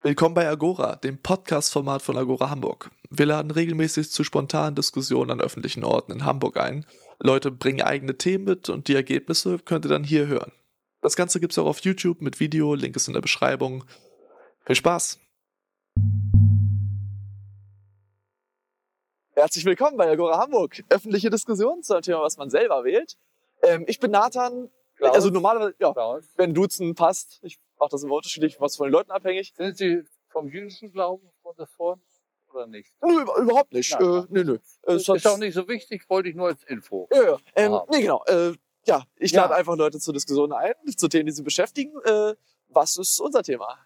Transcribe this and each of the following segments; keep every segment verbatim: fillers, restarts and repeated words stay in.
Willkommen bei Agora, dem Podcast-Format von Agora Hamburg. Wir laden regelmäßig zu spontanen Diskussionen an öffentlichen Orten in Hamburg ein. Leute bringen eigene Themen mit und die Ergebnisse könnt ihr dann hier hören. Das Ganze gibt's auch auf YouTube mit Video, Link ist in der Beschreibung. Viel Spaß! Herzlich willkommen bei Agora Hamburg. Öffentliche Diskussionen zu einem Thema, was man selber wählt. Ähm, ich bin Nathan. Klaus. Also normalerweise, ja, Klaus. wenn Duzen passt. Ich mache das immer unterschiedlich, was von den Leuten abhängig. Sind Sie vom jüdischen Glauben davor oder nicht? Nö, über- überhaupt nicht. Nein, äh, nein. nö, nö. Äh, Das sonst- ist auch nicht so wichtig, wollte ich nur als Info. Ja, ja. Ähm, Ah. nee, genau. Äh, ja, ich Ja. lade einfach Leute zur Diskussion ein, zu Themen, die sie beschäftigen. Äh, was ist unser Thema?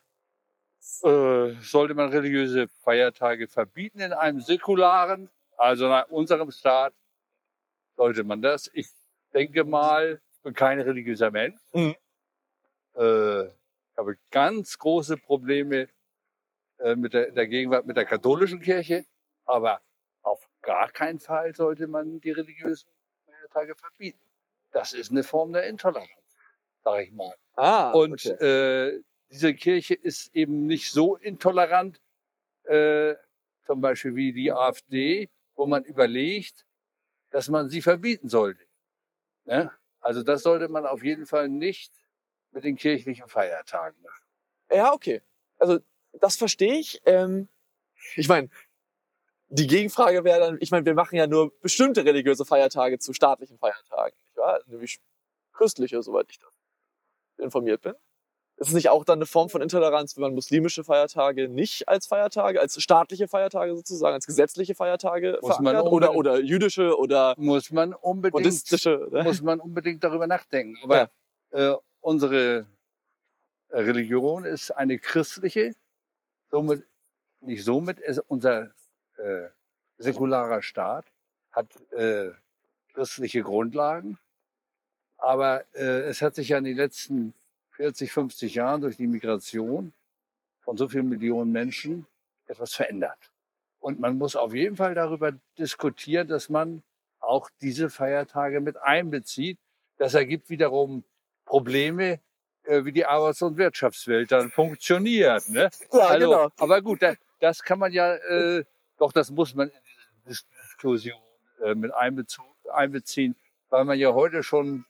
Äh, sollte man religiöse Feiertage verbieten in einem säkularen, also nach unserem Staat, sollte man das. Ich denke mal, ich bin kein religiöser Mensch. Mhm. Äh, ich habe ganz große Probleme äh, mit der, der Gegenwart mit der katholischen Kirche, aber auf gar keinen Fall sollte man die religiösen Feiertage verbieten. Das ist eine Form der Intoleranz, sage ich mal. Ah, Und okay. äh, diese Kirche ist eben nicht so intolerant, äh, zum Beispiel wie die AfD, wo man überlegt, dass man sie verbieten sollte. Ne? Also das sollte man auf jeden Fall nicht mit den kirchlichen Feiertagen machen. Ja, okay. Also, das verstehe ich. Ähm, ich meine, die Gegenfrage wäre dann, ich meine, wir machen ja nur bestimmte religiöse Feiertage zu staatlichen Feiertagen, nicht wahr? Nämlich christliche, soweit ich da informiert bin. Ist es nicht auch dann eine Form von Intoleranz, wenn man muslimische Feiertage nicht als Feiertage, als staatliche Feiertage sozusagen, als gesetzliche Feiertage Muss man verankert? Oder, unbedingt- oder jüdische oder Muss man unbedingt, buddhistische? Ne? muss man unbedingt darüber nachdenken. Aber äh, unsere Religion ist eine christliche, somit nicht somit ist unser äh, säkularer Staat hat äh, christliche Grundlagen, aber äh, es hat sich ja in den letzten vierzig, fünfzig Jahren durch die Migration von so vielen Millionen Menschen etwas verändert. Und man muss auf jeden Fall darüber diskutieren, dass man auch diese Feiertage mit einbezieht. Das ergibt wiederum Probleme, äh, wie die Arbeits- und Wirtschaftswelt dann funktioniert. Ne? Ja, Also, genau. aber gut, das, das kann man ja, äh, doch das muss man in diese Dis- Diskussion äh, mit einbezu- einbeziehen, weil man ja heute schon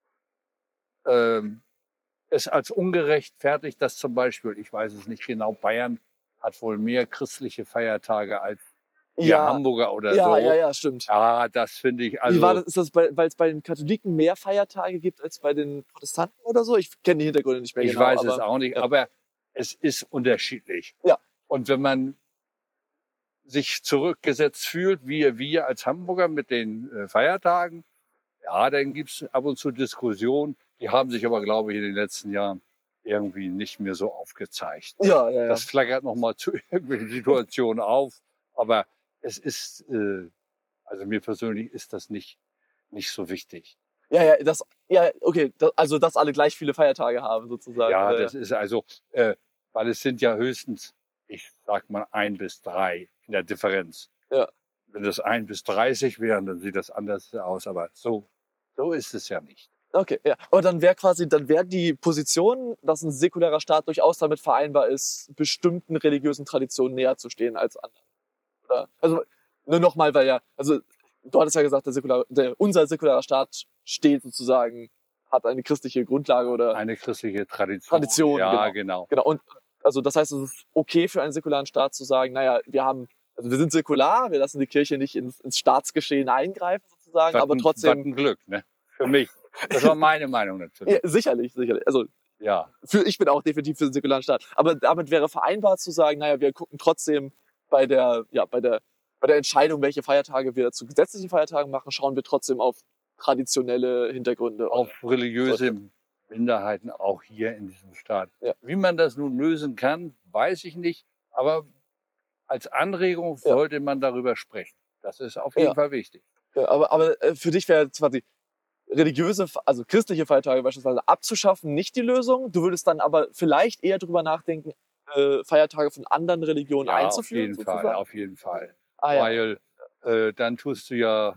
ähm, es als ungerechtfertigt, dass zum Beispiel, ich weiß es nicht genau, Bayern hat wohl mehr christliche Feiertage als wir Ja, Hamburger oder ja, so. ja, ja, stimmt. Ja, das finde ich also. Wie war das? Ist das, weil es bei den Katholiken mehr Feiertage gibt als bei den Protestanten oder so? Ich kenne die Hintergründe nicht mehr Ich genau. weiß aber, es auch nicht, ja. aber es ist unterschiedlich. Ja. Und wenn man sich zurückgesetzt fühlt, wie wir als Hamburger mit den äh, Feiertagen, ja, dann gibt's ab und zu Diskussionen. Die haben sich aber, glaube ich, in den letzten Jahren irgendwie nicht mehr so aufgezeigt. Ja, ja, ja. Das flackert noch mal zu irgendwelchen Situationen auf. Aber es ist, äh, also mir persönlich ist das nicht, nicht so wichtig. Ja, ja, das, ja, okay, das, also dass alle gleich viele Feiertage haben sozusagen. Ja, oder? das ist also, äh, weil es sind ja höchstens, ich sag mal, ein bis drei in der Differenz. Ja. Wenn das ein bis dreißig wären, dann sieht das anders aus. Aber so, so ist es ja nicht. Okay, ja. Aber dann wäre quasi, dann wäre die Position, dass ein säkularer Staat durchaus damit vereinbar ist, bestimmten religiösen Traditionen näher zu stehen als anderen. Oder? Also nur nochmal, weil ja, also du hattest ja gesagt, der säkulare, der, unser säkularer Staat steht sozusagen, hat eine christliche Grundlage oder Eine christliche Tradition. Tradition, Ja, genau. genau. genau. Und also das heißt, es ist okay für einen säkularen Staat zu sagen, naja, wir haben, also wir sind säkular, wir lassen die Kirche nicht ins, ins Staatsgeschehen eingreifen sozusagen, Was aber ein- trotzdem. was ein Glück, ne? Für mich. Das war meine Meinung natürlich. Ja, sicherlich, sicherlich. Also Ja. für, ich bin auch definitiv für den säkularen Staat. Aber damit wäre vereinbar zu sagen, naja, wir gucken trotzdem bei der, ja, bei der, bei der Entscheidung, welche Feiertage wir zu gesetzlichen Feiertagen machen, schauen wir trotzdem auf traditionelle Hintergründe. Auf religiöse Minderheiten auch hier in diesem Staat. Ja. Wie man das nun lösen kann, weiß ich nicht. Aber als Anregung Ja. sollte man darüber sprechen. Das ist auf jeden Ja. Fall wichtig. Ja, aber, aber äh, für dich wäre quasi religiöse, also christliche Feiertage beispielsweise abzuschaffen, nicht die Lösung. Du würdest dann aber vielleicht eher drüber nachdenken, äh, Feiertage von anderen Religionen Ja, auf einzuführen. jeden sozusagen. Fall, auf jeden Fall. Ah, ja. Weil äh, dann tust du ja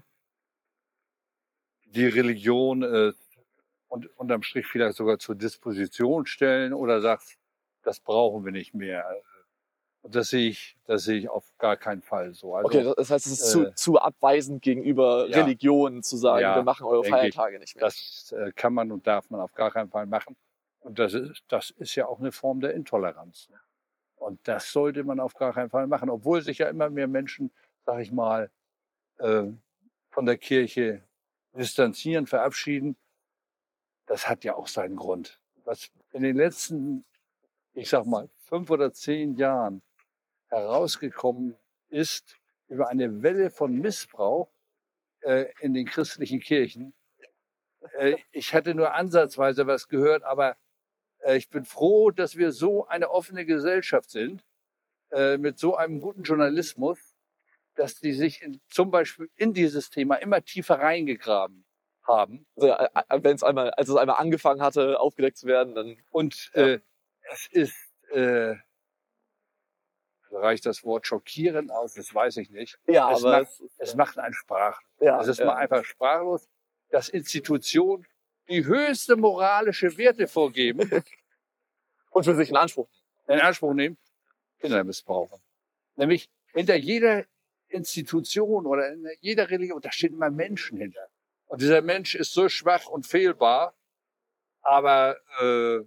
die Religion äh, und unterm Strich vielleicht sogar zur Disposition stellen oder sagst, das brauchen wir nicht mehr. Und das sehe ich, das sehe ich auf gar keinen Fall so. Also, Okay, das heißt, es ist zu, äh, zu abweisend gegenüber ja. Religionen zu sagen, Ja, wir machen eure denke ich. Feiertage nicht mehr. Das äh, kann man und darf man auf gar keinen Fall machen. Und das ist, das ist ja auch eine Form der Intoleranz. Ne? Und das sollte man auf gar keinen Fall machen, obwohl sich ja immer mehr Menschen, sag ich mal, äh, von der Kirche distanzieren, verabschieden. Das hat ja auch seinen Grund. Was in den letzten, ich sag mal, fünf oder zehn Jahren herausgekommen ist über eine Welle von Missbrauch äh, in den christlichen Kirchen. Äh, ich hatte nur ansatzweise was gehört, aber äh, ich bin froh, dass wir so eine offene Gesellschaft sind, äh, mit so einem guten Journalismus, dass die sich in, zum Beispiel in dieses Thema immer tiefer reingegraben haben. Also, äh, äh, wenn es einmal, als es einmal angefangen hatte, aufgedeckt zu werden, dann. Und Ja. äh, es ist, äh, reicht das Wort schockierend aus, das weiß ich nicht. Ja, es aber macht, es macht einen sprachlos. Ja, es ist ja. mal einfach sprachlos, dass Institutionen die höchste moralische Werte vorgeben, Und für sich in Anspruch. in Anspruch nehmen, Kinder missbrauchen. Nämlich hinter jeder Institution oder in jeder Religion, da steht immer Menschen hinter. Und dieser Mensch ist so schwach und fehlbar, aber äh,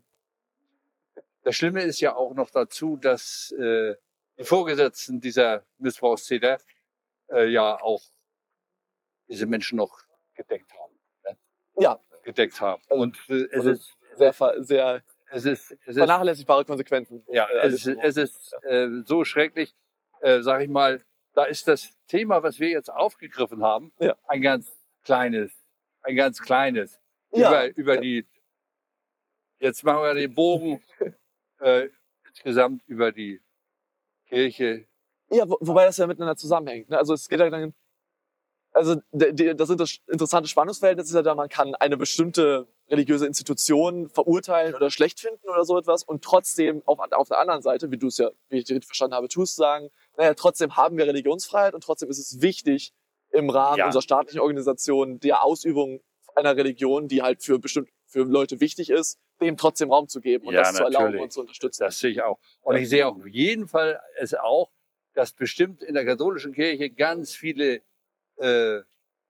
das Schlimme ist ja auch noch dazu, dass äh, die Vorgesetzten dieser Missbrauchstäter äh, ja auch diese Menschen noch gedeckt haben. Ne? Ja, Gedeckt haben. Also- Und äh, es also ist, sehr, ver- sehr es ist, es ist, vernachlässigbare Konsequenzen. ja, äh, es, ist- es ist äh, so schrecklich, äh, sag ich mal, da ist das Thema, was wir jetzt aufgegriffen haben, Ja. ein ganz kleines, ein ganz kleines. Ja. Über, über Ja. die, jetzt machen wir den Bogen äh, insgesamt über die Kirche. Ja, wo, wobei das ja miteinander zusammenhängt. Ne? Also es geht ja dann, also d- d- das inter- interessante Spannungsverhältnis ist ja da, man kann eine bestimmte religiöse Institution verurteilen oder schlecht finden oder so etwas und trotzdem auf, auf der anderen Seite, wie du es ja, wie ich dich richtig verstanden habe, tust, sagen, naja, trotzdem haben wir Religionsfreiheit und trotzdem ist es wichtig, im Rahmen Ja. unserer staatlichen Organisation der Ausübung einer Religion, die halt für bestimmt für Leute wichtig ist, dem trotzdem Raum zu geben und Ja, das zu erlauben natürlich. und zu unterstützen. Das sehe ich auch. Und Ja. ich sehe auch auf jeden Fall es auch, dass bestimmt in der katholischen Kirche ganz viele äh,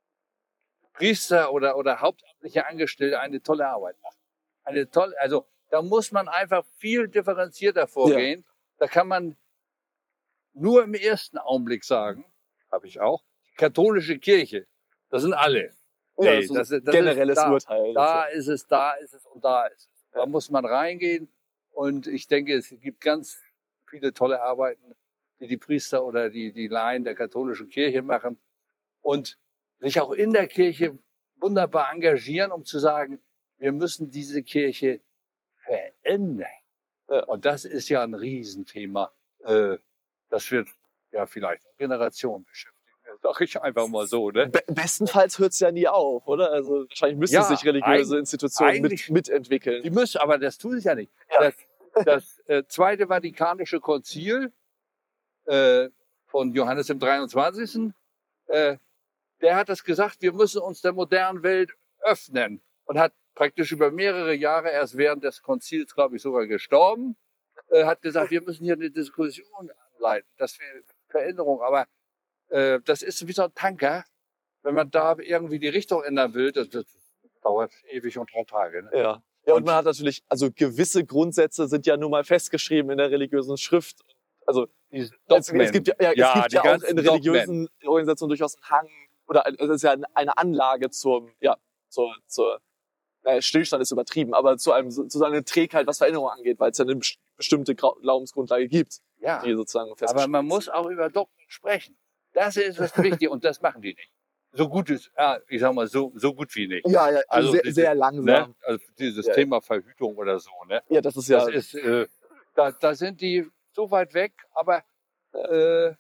Priester oder, oder hauptamtliche Angestellte eine tolle Arbeit machen. Eine tolle, also da muss man einfach viel differenzierter vorgehen. Da kann man nur im ersten Augenblick sagen, habe ich auch, die katholische Kirche, das sind alle. Ja, Nee, das ist ein das generelles da, Urteil. Da ist es, da ist es und da ist es. Da Ja. muss man reingehen und ich denke, es gibt ganz viele tolle Arbeiten, die die Priester oder die, die Laien der katholischen Kirche machen und sich auch in der Kirche wunderbar engagieren, um zu sagen, wir müssen diese Kirche verändern. Ja. Und das ist ja ein Riesenthema. Äh, Das wird ja vielleicht Generationen beschäftigen. Sag ich einfach mal so, ne? Be bestenfalls hört es ja nie auf, oder? Also wahrscheinlich müssen Ja, sich religiöse eig- Institutionen mit, eigentlich- mitentwickeln. Die müssen, aber das tun sie ja nicht. Ja. Das, das äh, Zweite Vatikanische Konzil äh, von Johannes dem dreiundzwanzigsten Äh, der hat das gesagt, wir müssen uns der modernen Welt öffnen. Und hat praktisch über mehrere Jahre, erst während des Konzils, glaube ich, sogar gestorben, äh, hat gesagt, wir müssen hier eine Diskussion anleiten. Das wäre Veränderung. Aber äh, das ist wie so ein Tanker. Wenn man da irgendwie die Richtung ändern will, das, das dauert ewig und drei Tage. Ne? Ja. Ja, und Und- man hat natürlich, also gewisse Grundsätze sind ja nun mal festgeschrieben in der religiösen Schrift. Also Die es, Dogmen. es gibt ja, ja, Ja, es gibt die ja auch ganzen in Dogmen. religiösen Organisationen durchaus einen Hang, oder ein- es ist ja eine Anlage zum, ja, zur, zur äh, Stillstand ist übertrieben, aber zu einem zu so einer Trägheit, was Veränderung angeht, weil es ja eine best- bestimmte Grau- Glaubensgrundlage gibt, Ja, die sozusagen aber festgeschrieben man muss auch über Dogmen sprechen. Das ist das Wichtige und das machen die nicht. So gut ist, ja, ich sag mal, so, so gut wie nicht. ist. Ja, ja, Also sehr, diese- sehr langsam. Ne? Also dieses Ja. Thema Verhütung oder so, ne? Ja, das ist ja, Das ist, äh, da, da sind die so weit weg, aber äh,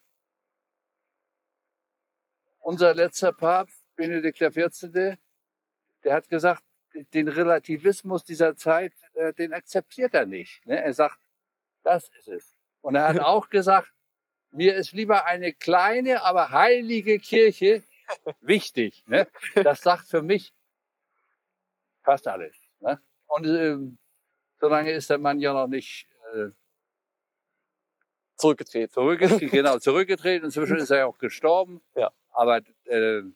unser letzter Papst, Benedikt der vierzehnte, der hat gesagt, den Relativismus dieser Zeit, äh, den akzeptiert er nicht. Ne? Er sagt, das ist es. Und er hat auch gesagt, mir ist lieber eine kleine, aber heilige Kirche wichtig. Ne? Das sagt für mich fast alles. Ne? Und ähm, solange ist der Mann ja noch nicht äh, Zurückgetreten. Zurückgetreten, genau, zurückgetreten. Inzwischen ist er ja auch gestorben. Ja. Aber äh, äh,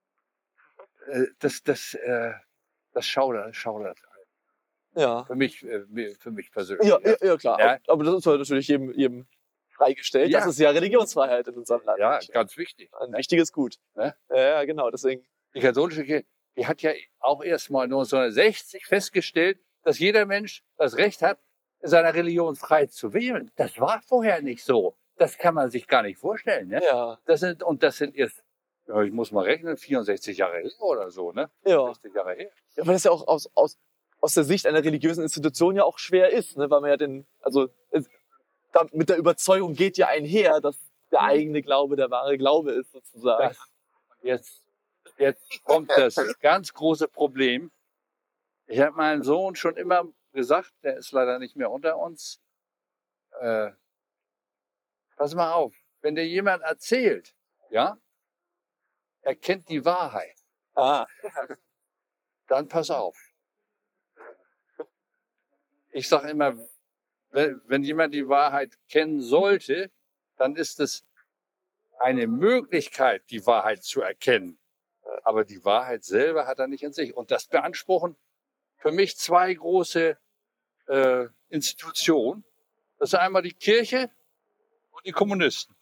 das, das, äh, das schaudert, schaudert. Ja. Für mich, äh, für mich persönlich. Ja, ja, ja klar. Ja. Aber das ist halt natürlich jedem, jedem freigestellt. Ja. Das ist ja Religionsfreiheit in unserem Land. Ja, ganz wichtig. Ein wichtiges Gut. Ne? Ja, ja, genau. Deswegen. Die katholische Kirche, die hat ja auch erst mal neunzehnhundertsechzig festgestellt, dass jeder Mensch das Recht hat, in seiner Religion frei zu wählen. Das war vorher nicht so. Das kann man sich gar nicht vorstellen. Ne? Ja. Das sind, und das sind erst, ja, ich muss mal rechnen, vierundsechzig Jahre her oder so. Ne? Ja. sechzig Jahre her. Ja, weil das ja auch aus, aus, aus der Sicht einer religiösen Institution ja auch schwer ist, ne? Weil man ja den, also es, da, mit der Überzeugung geht ja einher, dass der eigene Glaube der wahre Glaube ist, sozusagen. Das, jetzt, jetzt kommt das ganz große Problem. Ich habe meinem Sohn schon immer gesagt, der ist leider nicht mehr unter uns, äh, pass mal auf, wenn dir jemand erzählt, ja, er kennt die Wahrheit, Ah. dann pass auf. Ich sage immer, wenn, wenn jemand die Wahrheit kennen sollte, dann ist es eine Möglichkeit, die Wahrheit zu erkennen. Aber die Wahrheit selber hat er nicht in sich. Und das beanspruchen für mich zwei große äh, Institutionen. Das ist einmal die Kirche und die Kommunisten.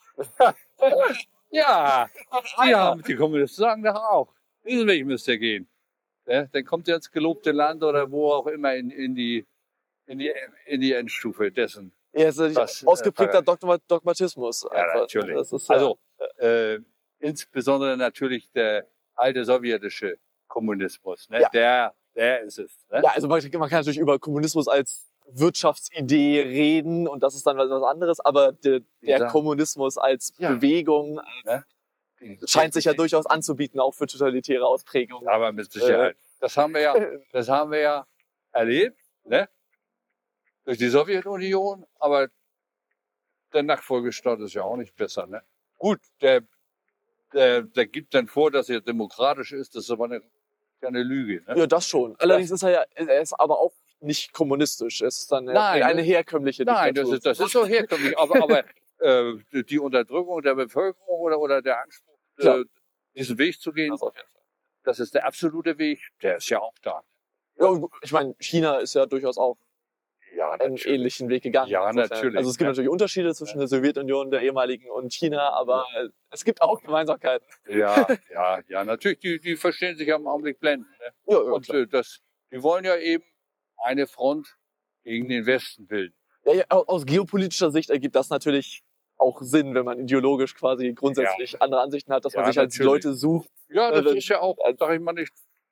Ja, die, haben, die Kommunisten sagen doch auch, diesen Weg müsst ihr gehen. Ja, dann kommt ihr ins gelobte Land oder wo auch immer in, in, die, in, die, in die Endstufe dessen. Ja, es ist Was, ausgeprägter äh, Dogma Dogmatismus. Ja, einfach. natürlich. Das ist, ja, Also äh, insbesondere natürlich der alte sowjetische Kommunismus. Ne? Ja. Der, der ist es. Ne? ja, also man, man kann natürlich über Kommunismus als Wirtschaftsidee reden und das ist dann was anderes, aber der, der Ja. Kommunismus als Ja. Bewegung Ne? scheint sich ja durchaus anzubieten, auch für totalitäre Ausprägungen. Aber mit Sicherheit. Das haben wir ja, das haben wir ja erlebt, ne? Durch die Sowjetunion, aber der Nachfolgestaat ist ja auch nicht besser, ne? Gut, der, der, der gibt dann vor, dass er demokratisch ist, das ist aber eine, eine Lüge, ne? Ja, das schon. Allerdings ist er ja, er ist aber auch nicht kommunistisch. Es ist dann Nein, eine herkömmliche Nein, das Diktatur. ist, das ist so herkömmlich, aber, aber äh, die Unterdrückung der Bevölkerung oder, oder der Anspruch, Klar. äh, diesen Weg zu gehen, Das auf jeden Fall. das ist der absolute Weg, der ist ja auch da. Ja, und ich meine, China ist ja durchaus auch Ja, einen ähnlichen Weg gegangen. Ja, Insofern. natürlich. Also es gibt Ja. natürlich Unterschiede zwischen der Sowjetunion, der ehemaligen, und China, aber es gibt auch Gemeinsamkeiten. Ja, ja, ja, natürlich, die, die verstehen sich ja im Augenblick blenden. Ne? Ja, ja, Und klar. äh, das, die wollen ja eben eine Front gegen den Westen bilden. Ja, ja, au- aus geopolitischer Sicht ergibt das natürlich auch Sinn, wenn man ideologisch quasi grundsätzlich andere Ansichten hat, dass man Ja, sich als natürlich. Leute sucht. Ja, das Äh, ist ja auch, sag ich mal, nicht,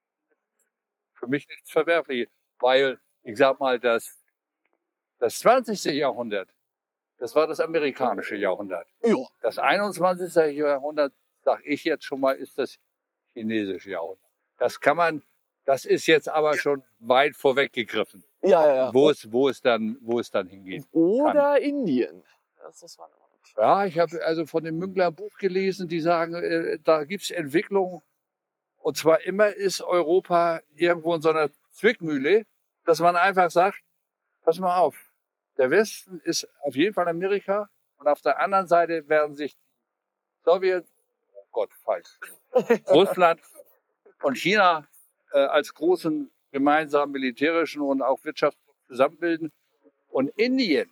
für mich nichts Verwerfliches. Weil, ich sag mal, das, das zwanzigste Jahrhundert, das war das amerikanische Jahrhundert. Ja. Das einundzwanzigste Jahrhundert, sag ich jetzt schon mal, ist das chinesische Jahrhundert. Das kann man, das ist jetzt aber schon weit vorweggegriffen, Ja, ja, ja. wo es, wo es dann, wo es dann hingeht. Oder Indien. Das ist was. Ja, ich habe also von dem Münkler Buch gelesen, die sagen, äh, da gibt's Entwicklung. Und zwar immer ist Europa irgendwo in so einer Zwickmühle, dass man einfach sagt, pass mal auf, der Westen ist auf jeden Fall Amerika und auf der anderen Seite werden sich Sowjet, oh Gott, falsch, Russland und China äh, als großen gemeinsamen militärischen und auch Wirtschaftsblock zusammenbilden. Und Indien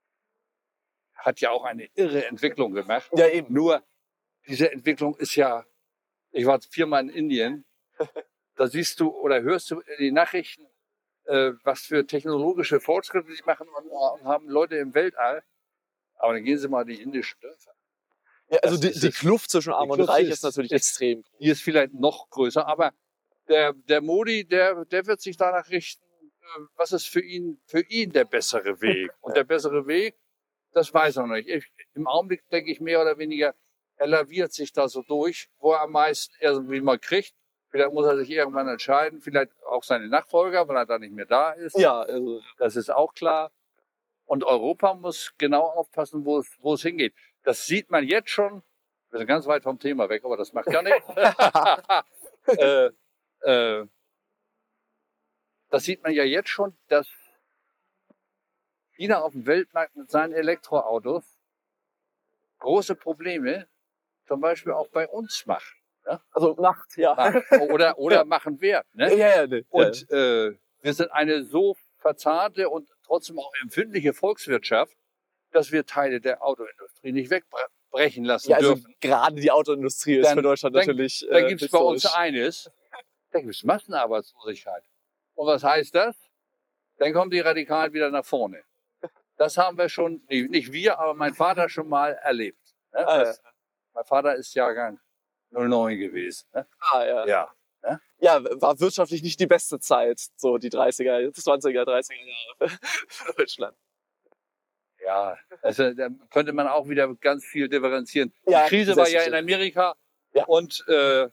hat ja auch eine irre Entwicklung gemacht. Ja, eben. Nur diese Entwicklung ist ja, ich war viermal in Indien, da siehst du oder hörst du in den Nachrichten, äh, was für technologische Fortschritte sie machen und, und haben Leute im Weltall. Aber dann gehen sie mal in die indischen Dörfer. Ja, also Das die, ist die es. Kluft zwischen Arm Die und Kluft Reich ist- ist natürlich ist- extrem groß. Die ist vielleicht noch größer, aber der, der Modi, der, der wird sich danach richten, äh, was ist für ihn, für ihn der bessere Weg. Und der bessere Weg, das weiß er noch nicht. Ich, Im Augenblick denke ich mehr oder weniger, er laviert sich da so durch, wo er am meisten irgendwie mal kriegt. Vielleicht muss er sich irgendwann entscheiden, vielleicht auch seine Nachfolger, weil er da nicht mehr da ist. Ja, also Das ist auch klar. Und Europa muss genau aufpassen, wo es, wo es hingeht. Das sieht man jetzt schon. Wir sind ganz weit vom Thema weg, aber das macht ja nichts. äh, äh, das sieht man ja jetzt schon, dass China auf dem Weltmarkt mit seinen Elektroautos große Probleme zum Beispiel auch bei uns macht. Ne? Also Macht, ja. Macht. Oder, oder Ja. machen wird. Ne? Ja, ja, ne. Und äh, wir sind eine so verzahnte und trotzdem auch empfindliche Volkswirtschaft, dass wir Teile der Autoindustrie nicht wegbrechen lassen ja, also dürfen. gerade die Autoindustrie ist Dann- für Deutschland dann- natürlich. Dann äh, gibt es bei uns historisch. eines, da gibt es Massenarbeitslosigkeit. Und was heißt das? Dann kommen die Radikalen wieder nach vorne. Das haben wir schon, nee, nicht wir, aber mein Vater schon mal erlebt. Ne? Ah, Das, mein Vater ist Jahrgang null neun gewesen. Ne? Ah, ja. Ja. Ja, war wirtschaftlich nicht die beste Zeit, so die dreißiger, zwanziger, dreißiger Jahre für Deutschland. Ja, also, da könnte man auch wieder ganz viel differenzieren. Ja, die Krise war ja in selbstverständlich. Amerika Ja. und äh,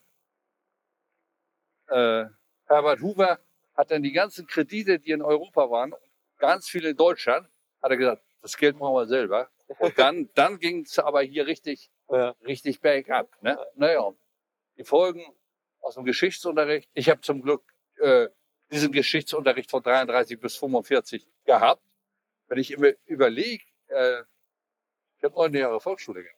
äh, Herbert Hoover hat dann die ganzen Kredite, die in Europa waren, und ganz viele in Deutschland, hat er gesagt, das Geld brauchen wir selber. Und dann, dann ging es aber hier richtig, Ja. richtig bergab. Ne? Naja, die Folgen aus dem Geschichtsunterricht. Ich habe zum Glück äh, diesen Geschichtsunterricht von dreiunddreißig bis fünfundvierzig gehabt. Wenn ich immer überlege, äh, ich habe neun Jahre Volksschule gehabt.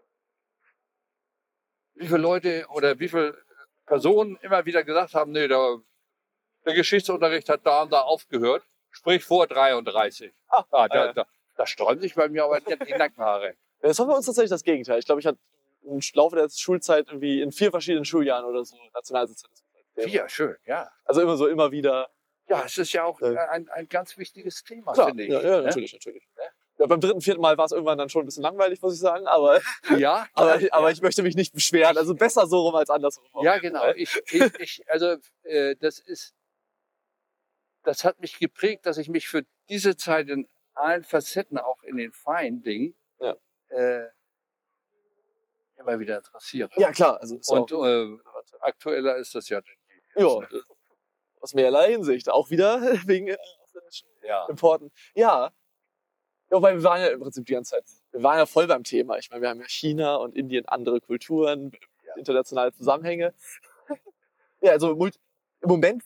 Wie viele Leute oder wie viele Personen immer wieder gesagt haben, nee, der, der Geschichtsunterricht hat da und da aufgehört, sprich vor dreiunddreißig. Ah, Ah, da, äh. da, da sträuben sich bei mir aber die die Nackenhaare. Das war bei uns tatsächlich das Gegenteil. Ich glaube, ich hatte im Laufe der Schulzeit irgendwie in vier verschiedenen Schuljahren oder so Nationalsozialismus. Vier, schön, ja. Also immer so, immer wieder. Ja, es ist ja auch Äh. ein, ein ganz wichtiges Thema, Klar, finde ich. ja, ja, ne? natürlich, natürlich. Ja, beim dritten, vierten Mal war es irgendwann dann schon ein bisschen langweilig, muss ich sagen. Aber, Ja, aber, ja, aber ja. ich möchte mich nicht beschweren. Also besser so rum als andersrum. Ja, genau. Ich, ich, ich, also äh, das ist, das hat mich geprägt, dass ich mich für diese Zeit in allen Facetten, auch in den feinen Dingen, Ja. äh, immer wieder interessiere. Ja, klar. Also, ist Und auch, äh, aktueller ist das ja. ja, aus mehrerlei Hinsicht. Auch wieder wegen äh, ausländischen Ja. Importen. Ja. Ja, weil wir waren ja im Prinzip die ganze Zeit, wir waren ja voll beim Thema. Ich meine, wir haben ja China und Indien, andere Kulturen, Ja. internationale Zusammenhänge. Ja, also mult- im Moment,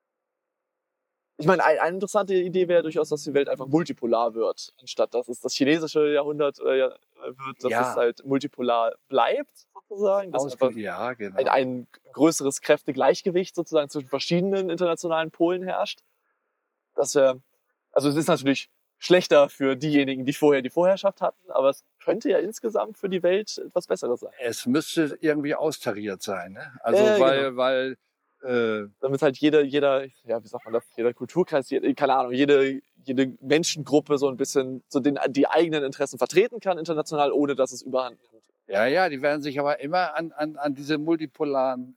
ich meine, ein, eine interessante Idee wäre durchaus, dass die Welt einfach multipolar wird, anstatt dass es das chinesische Jahrhundert äh, ja, wird, dass Ja. es halt multipolar bleibt, sozusagen. Dass einfach Ja, genau. ein, ein größeres Kräftegleichgewicht sozusagen zwischen verschiedenen internationalen Polen herrscht. Das wäre, also es ist natürlich schlechter für diejenigen, die vorher die Vorherrschaft hatten, aber es könnte ja insgesamt für die Welt etwas Besseres sein. Es müsste irgendwie austariert sein. Ne? Also Ja, weil, weil äh, Damit halt jeder, jeder, ja, wie sagt man das, jeder Kulturkreis, jede, keine Ahnung, jede, jede Menschengruppe so ein bisschen so den, die eigenen Interessen vertreten kann international, ohne dass es überhand nimmt. ja, ja, die werden sich aber immer an, an, an diese multipolaren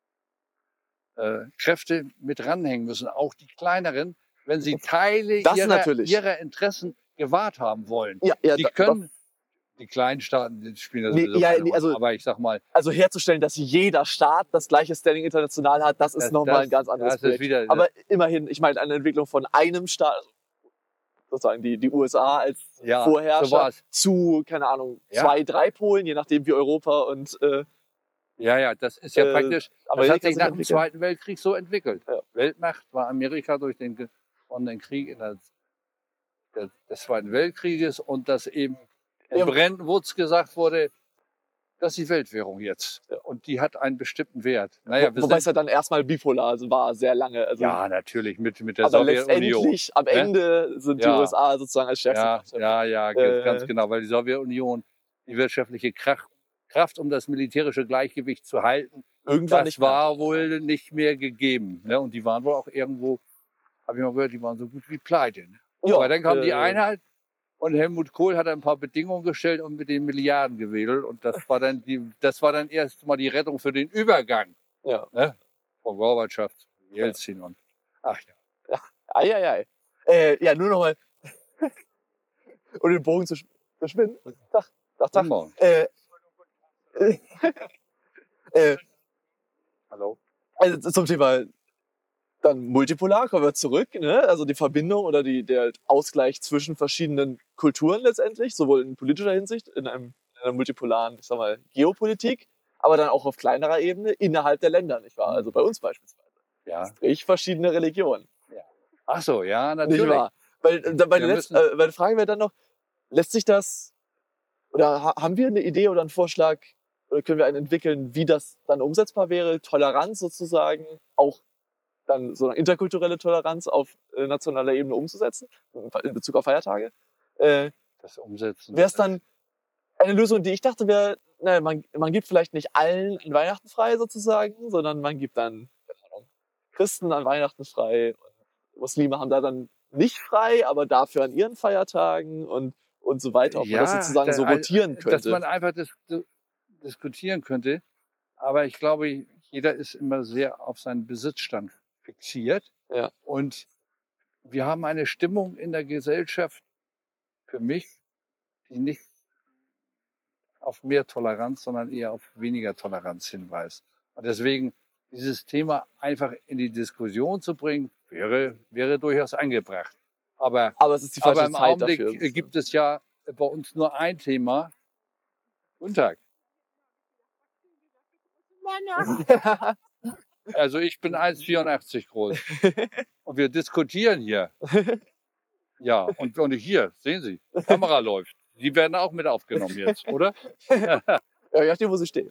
äh, Kräfte mit ranhängen müssen. Auch die kleineren, wenn sie Teile Das ihrer, natürlich. ihrer Interessen gewahrt haben wollen. Ja, ja, Die da- können, die kleinen Staaten die spielen das Nee, sowieso ja, keine nee, Rolle. also- aber ich sag mal, Also herzustellen, dass jeder Staat das gleiche Standing international hat, das ist Das- nochmal ein das- ganz anderes das ist Projekt. wieder- Aber immerhin, ich meine, eine Entwicklung von einem Staat, also sozusagen die, die U S A als Ja, Vorherrscher so war's. zu, keine Ahnung, Ja. zwei, drei Polen, je nachdem wie Europa und äh, ja, ja, das ist ja Äh, praktisch, das Amerika hat sich sich nach dem entwickelt. Zweiten Weltkrieg so entwickelt. Ja. Weltmacht war Amerika durch den gewonnenen Krieg in der, der, des Zweiten Weltkrieges und dass eben in Ja. Bretton Woods gesagt wurde, das ist die Weltwährung jetzt. Ja. Und die hat einen bestimmten Wert. Naja, wo, wir wobei es sind, ja dann erstmal bipolar war, sehr lange. Also, ja, natürlich, mit, mit der aber Sowjetunion. letztendlich, am ne? Ende sind die Ja. U S A sozusagen als stärkste Ja, Macht. ja, ja, ge- Äh, ganz genau, weil die Sowjetunion die wirtschaftliche Kraft, Kraft, um das militärische Gleichgewicht zu halten, Irgendwann das nicht mehr. war wohl nicht mehr gegeben. Ne? Und die waren wohl auch irgendwo, habe ich mal gehört, die waren so gut wie pleite. Ne? Ja, Aber dann kam die äh, Einheit und Helmut Kohl hat ein paar Bedingungen gestellt und mit den Milliarden gewedelt. Und das war dann die, das war dann erst mal die Rettung für den Übergang. Ja. Ne? Von Gorbatschow, Jelzin und ach ja. Eieiei. Äh, ja, nur noch mal. um den Bogen zu, sch- zu spinnen. Tag, Tag, Tag. Immer. Äh, äh, äh, Hallo. also zum Thema dann multipolar, kommen wir zurück. Ne? Also die Verbindung oder die, der Ausgleich zwischen verschiedenen Kulturen letztendlich, sowohl in politischer Hinsicht, in, einem, in einer multipolaren, ich sag mal, Geopolitik, aber dann auch auf kleinerer Ebene innerhalb der Länder, nicht wahr? Also bei uns beispielsweise. Ja. Sprich, verschiedene Religionen. Ach so, ja, natürlich. Nicht wahr? Weil, äh, da- meine, Wir Letz-, müssen- äh, meine Frage wäre dann noch, lässt sich das oder ha- haben wir eine Idee oder einen Vorschlag, oder können wir einen entwickeln, wie das dann umsetzbar wäre? Toleranz sozusagen, auch dann so eine interkulturelle Toleranz auf äh, nationaler Ebene umzusetzen, in Bezug auf Feiertage. Äh, Das Umsetzen. wäre es dann eine Lösung, die ich dachte, wäre, naja, man, man gibt vielleicht nicht allen an Weihnachten frei sozusagen, sondern man gibt dann keine Ahnung, Christen an Weihnachten frei und Muslime haben da dann nicht frei, aber dafür an ihren Feiertagen und, und so weiter, ob man das sozusagen so da- rotieren Dass könnte. man einfach das, das diskutieren könnte. Aber ich glaube, jeder ist immer sehr auf seinen Besitzstand fixiert. Ja. Und wir haben eine Stimmung in der Gesellschaft, für mich, die nicht auf mehr Toleranz, sondern eher auf weniger Toleranz hinweist. Und deswegen dieses Thema einfach in die Diskussion zu bringen, wäre, wäre durchaus angebracht. Aber, aber es ist die falsche aber im Zeit Augenblick dafür. gibt es ja bei uns nur ein Thema. Guten Tag. Also ich bin eins Komma vierundachtzig groß. Und wir diskutieren hier. Ja, und, und hier, sehen Sie, die Kamera läuft. Die werden auch mit aufgenommen jetzt, oder? Ja, je nachdem, wo sie stehen.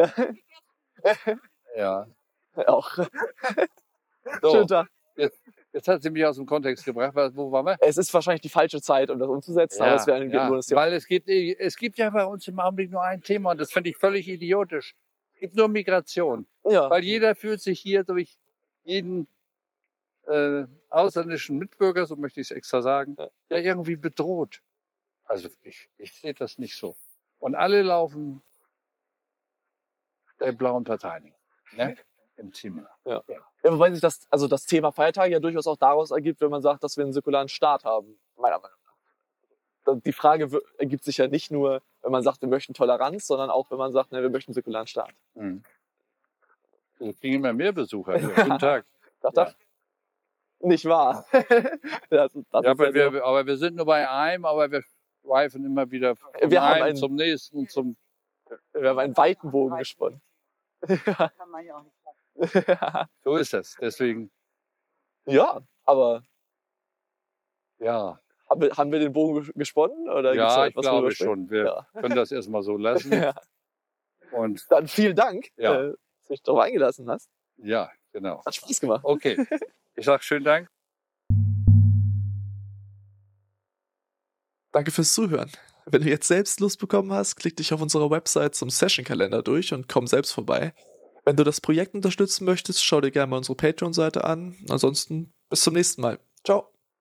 Ja. Auch. So, Schönen Tag. jetzt, jetzt hat sie mich aus dem Kontext gebracht. Was- Wo waren wir? Es ist wahrscheinlich die falsche Zeit, um das umzusetzen, aber es wäre ein ja, gesundes Thema. weil es gibt, es gibt ja bei uns im Augenblick nur ein Thema und das finde ich völlig idiotisch. Es gibt nur Migration. Ja. Weil jeder fühlt sich hier durch jeden äh, ausländischen Mitbürger, so möchte ich es extra sagen, Ja. ja irgendwie bedroht. Also ich, ich sehe das nicht so. Und alle laufen der blauen Partei, ne? Im Zimmer. Ja, wobei sich das, also das Thema Feiertage ja durchaus auch daraus ergibt, wenn man sagt, dass wir einen säkularen Staat haben, meiner Meinung nach. Die Frage w- ergibt sich ja nicht nur, wenn man sagt, wir möchten Toleranz, sondern auch, wenn man sagt, ne, wir möchten einen säkularen Staat. Mhm. Wir kriegen immer mehr Besucher. Hier. Guten Tag. Doch, doch. Nicht wahr? das, das Ja, ist aber, ja so. wir, aber wir sind nur bei einem, aber wir schweifen immer wieder vom Wir haben einen einen- zum nächsten und zum. Wir haben einen weiten Bogen gesponnen. Kann man ja auch nicht lassen. So ist das. Deswegen, Ja, aber ja. haben wir, haben wir den Bogen ges- gesponnen? Oder gibt's noch Ja, ich etwas, glaube worüber sprechen? schon. Wir Ja. können das erstmal so lassen. Ja. Und Dann vielen Dank, Ja. äh, dass du dich darauf eingelassen hast. ja, genau. Hat Spaß gemacht. Okay. Ich sage schönen Dank. Danke fürs Zuhören. Wenn du jetzt selbst Lust bekommen hast, klick dich auf unserer Website zum Session-Kalender durch und komm selbst vorbei. Wenn du das Projekt unterstützen möchtest, schau dir gerne mal unsere Patreon-Seite an. Ansonsten bis zum nächsten Mal. Ciao.